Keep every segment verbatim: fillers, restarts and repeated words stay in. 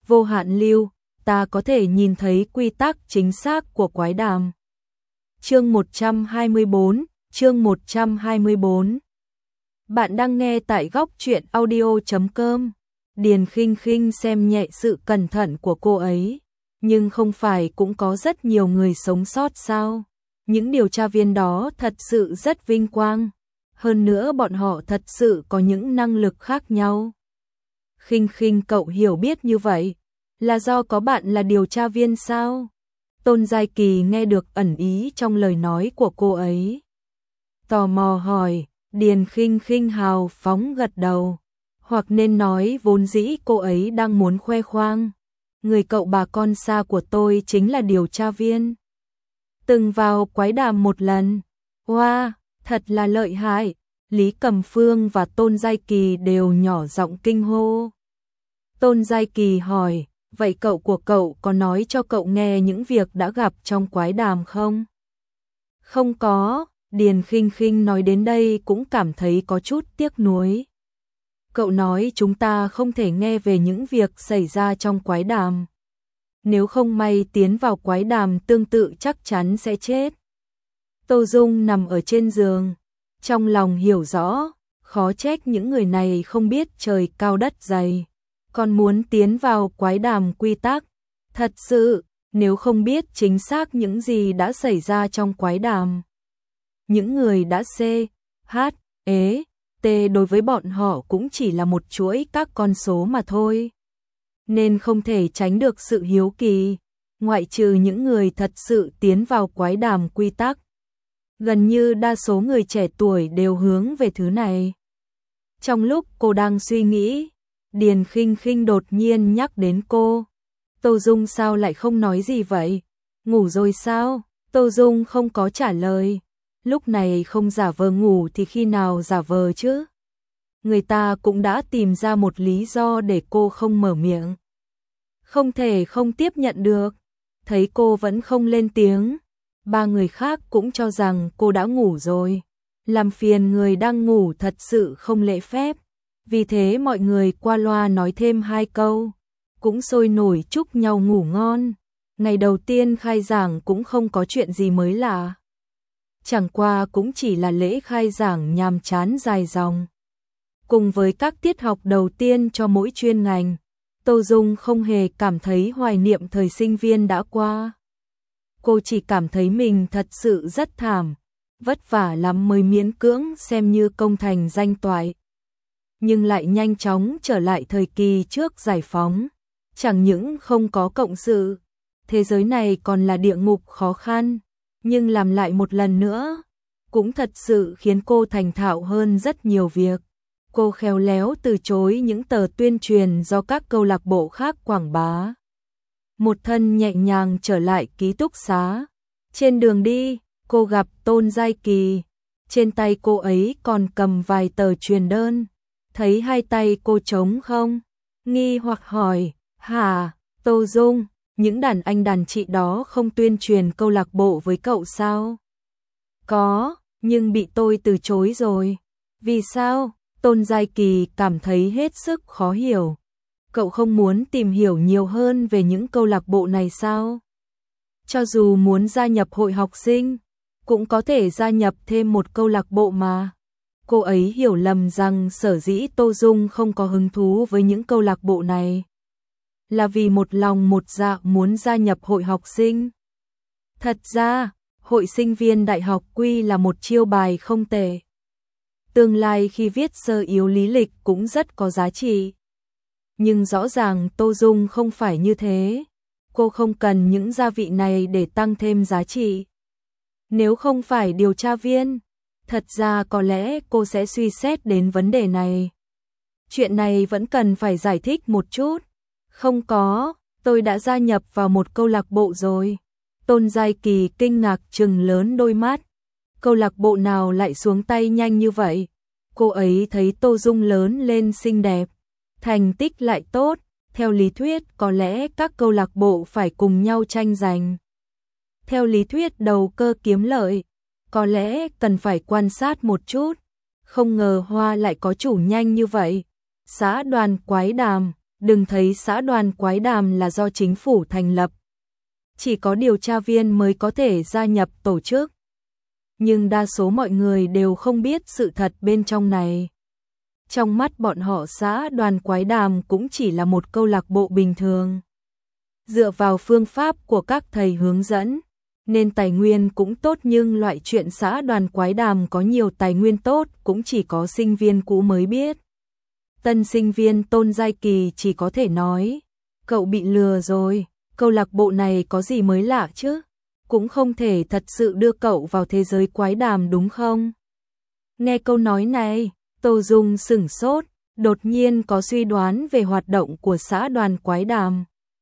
vô hạn lưu, ta có thể nhìn thấy quy tắc chính xác của quái đàm. Chương một trăm hai mươi bốn, chương một trăm hai mươi bốn. Bạn đang nghe tại góc truyện audio chấm com. Điền Khinh Khinh xem nhẹ sự cẩn thận của cô ấy, nhưng không phải cũng có rất nhiều người sống sót sao? Những điều tra viên đó thật sự rất vinh quang, hơn nữa bọn họ thật sự có những năng lực khác nhau. Khinh Khinh, cậu hiểu biết như vậy là do có bạn là điều tra viên sao? Tôn Giai Kỳ nghe được ẩn ý trong lời nói của cô ấy, tò mò hỏi. Điền Khinh Khinh hào phóng gật đầu, hoặc nên nói vốn dĩ cô ấy đang muốn khoe khoang. Người cậu bà con xa của tôi chính là điều tra viên, từng vào quái đàm một lần. Wow, thật là lợi hại. Lý Cầm Phương và Tôn Giai Kỳ đều nhỏ giọng kinh hô. Tôn Giai Kỳ hỏi, vậy cậu của cậu có nói cho cậu nghe những việc đã gặp trong quái đàm không? Không có. Điền Khinh Khinh nói đến đây cũng cảm thấy có chút tiếc nuối. Cậu nói chúng ta không thể nghe về những việc xảy ra trong quái đàm. Nếu không may tiến vào quái đàm tương tự chắc chắn sẽ chết. Tô Dung nằm ở trên giường, trong lòng hiểu rõ, khó trách những người này không biết trời cao đất dày, còn muốn tiến vào quái đàm quy tắc. Thật sự, nếu không biết chính xác những gì đã xảy ra trong quái đàm, những người đã C, H, E, T đối với bọn họ cũng chỉ là một chuỗi các con số mà thôi. Nên không thể tránh được sự hiếu kỳ, ngoại trừ những người thật sự tiến vào quái đàm quy tắc. Gần như đa số người trẻ tuổi đều hướng về thứ này. Trong lúc cô đang suy nghĩ, Điền Khinh Khinh đột nhiên nhắc đến cô. Tô Dung sao lại không nói gì vậy? Ngủ rồi sao? Tô Dung không có trả lời. Lúc này không giả vờ ngủ thì khi nào giả vờ chứ? Người ta cũng đã tìm ra một lý do để cô không mở miệng. Không thể không tiếp nhận được. Thấy cô vẫn không lên tiếng, ba người khác cũng cho rằng cô đã ngủ rồi. Làm phiền người đang ngủ thật sự không lễ phép. Vì thế mọi người qua loa nói thêm hai câu, cũng sôi nổi chúc nhau ngủ ngon. Ngày đầu tiên khai giảng cũng không có chuyện gì mới lạ. Chẳng qua cũng chỉ là lễ khai giảng nhàm chán dài dòng. Cùng với các tiết học đầu tiên cho mỗi chuyên ngành, Tô Dung không hề cảm thấy hoài niệm thời sinh viên đã qua. Cô chỉ cảm thấy mình thật sự rất thảm, vất vả lắm mới miễn cưỡng xem như công thành danh toại. Nhưng lại nhanh chóng trở lại thời kỳ trước giải phóng. Chẳng những không có cộng sự, thế giới này còn là địa ngục khó khăn. Nhưng làm lại một lần nữa, cũng thật sự khiến cô thành thạo hơn rất nhiều việc. Cô khéo léo từ chối những tờ tuyên truyền do các câu lạc bộ khác quảng bá. Một thân nhẹ nhàng trở lại ký túc xá. Trên đường đi, cô gặp Tôn Giai Kỳ. Trên tay cô ấy còn cầm vài tờ truyền đơn. Thấy hai tay cô trống không? Nghi hoặc hỏi, hả, Tô Dung, những đàn anh đàn chị đó không tuyên truyền câu lạc bộ với cậu sao? Có, nhưng bị tôi từ chối rồi. Vì sao? Tôn Giai Kỳ cảm thấy hết sức khó hiểu. Cậu không muốn tìm hiểu nhiều hơn về những câu lạc bộ này sao? Cho dù muốn gia nhập hội học sinh, cũng có thể gia nhập thêm một câu lạc bộ mà. Cô ấy hiểu lầm rằng sở dĩ Tô Dung không có hứng thú với những câu lạc bộ này là vì một lòng một dạ muốn gia nhập hội học sinh. Thật ra, hội sinh viên đại học quy là một chiêu bài không tệ. Tương lai khi viết sơ yếu lý lịch cũng rất có giá trị. Nhưng rõ ràng Tô Dung không phải như thế. Cô không cần những gia vị này để tăng thêm giá trị. Nếu không phải điều tra viên, thật ra có lẽ cô sẽ suy xét đến vấn đề này. Chuyện này vẫn cần phải giải thích một chút. Không có, tôi đã gia nhập vào một câu lạc bộ rồi. Tôn Giai Kỳ kinh ngạc trừng lớn đôi mắt. Câu lạc bộ nào lại xuống tay nhanh như vậy? Cô ấy thấy Tô Dung lớn lên xinh đẹp, thành tích lại tốt. Theo lý thuyết có lẽ các câu lạc bộ phải cùng nhau tranh giành. Theo lý thuyết đầu cơ kiếm lợi, có lẽ cần phải quan sát một chút. Không ngờ Hoa lại có chủ nhanh như vậy. Xã đoàn quái đàm, đừng thấy xã đoàn Quái Đàm là do chính phủ thành lập. Chỉ có điều tra viên mới có thể gia nhập tổ chức. Nhưng đa số mọi người đều không biết sự thật bên trong này. Trong mắt bọn họ xã đoàn Quái Đàm cũng chỉ là một câu lạc bộ bình thường. Dựa vào phương pháp của các thầy hướng dẫn, nên tài nguyên cũng tốt, nhưng loại chuyện xã đoàn Quái Đàm có nhiều tài nguyên tốt cũng chỉ có sinh viên cũ mới biết. Tân sinh viên Tôn Giai Kỳ chỉ có thể nói, cậu bị lừa rồi, câu lạc bộ này có gì mới lạ chứ? Cũng không thể thật sự đưa cậu vào thế giới quái đàm đúng không? Nghe câu nói này, Tô Dung sửng sốt, đột nhiên có suy đoán về hoạt động của xã đoàn Quái Đàm.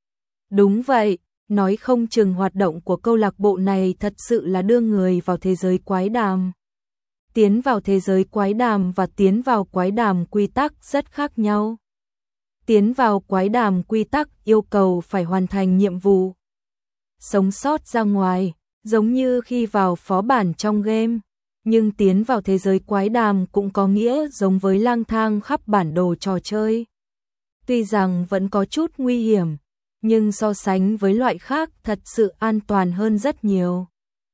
Đúng vậy, nói không chừng hoạt động của câu lạc bộ này thật sự là đưa người vào thế giới quái đàm. Tiến vào thế giới quái đàm và tiến vào quái đàm quy tắc rất khác nhau. Tiến vào quái đàm quy tắc yêu cầu phải hoàn thành nhiệm vụ, sống sót ra ngoài, giống như khi vào phó bản trong game. Nhưng tiến vào thế giới quái đàm cũng có nghĩa giống với lang thang khắp bản đồ trò chơi. Tuy rằng vẫn có chút nguy hiểm, nhưng so sánh với loại khác thật sự an toàn hơn rất nhiều.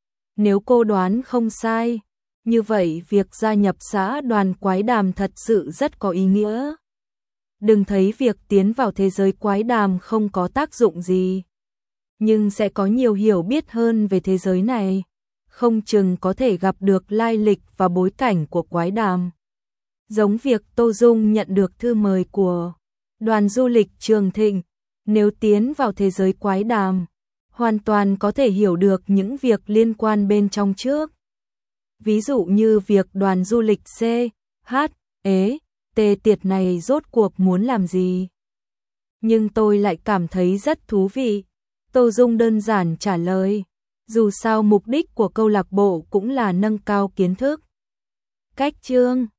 Nếu cô đoán không sai, như vậy việc gia nhập xã đoàn Quái Đàm thật sự rất có ý nghĩa. Đừng thấy việc tiến vào thế giới quái đàm không có tác dụng gì, nhưng sẽ có nhiều hiểu biết hơn về thế giới này, không chừng có thể gặp được lai lịch và bối cảnh của quái đàm. Giống việc Tô Dung nhận được thư mời của đoàn du lịch Trường Thịnh, nếu tiến vào thế giới quái đàm, hoàn toàn có thể hiểu được những việc liên quan bên trong trước. Ví dụ như việc đoàn du lịch C, H, E, T tiệt này rốt cuộc muốn làm gì. Nhưng tôi lại cảm thấy rất thú vị. Tô Dung đơn giản trả lời, dù sao mục đích của câu lạc bộ cũng là nâng cao kiến thức. Cách chương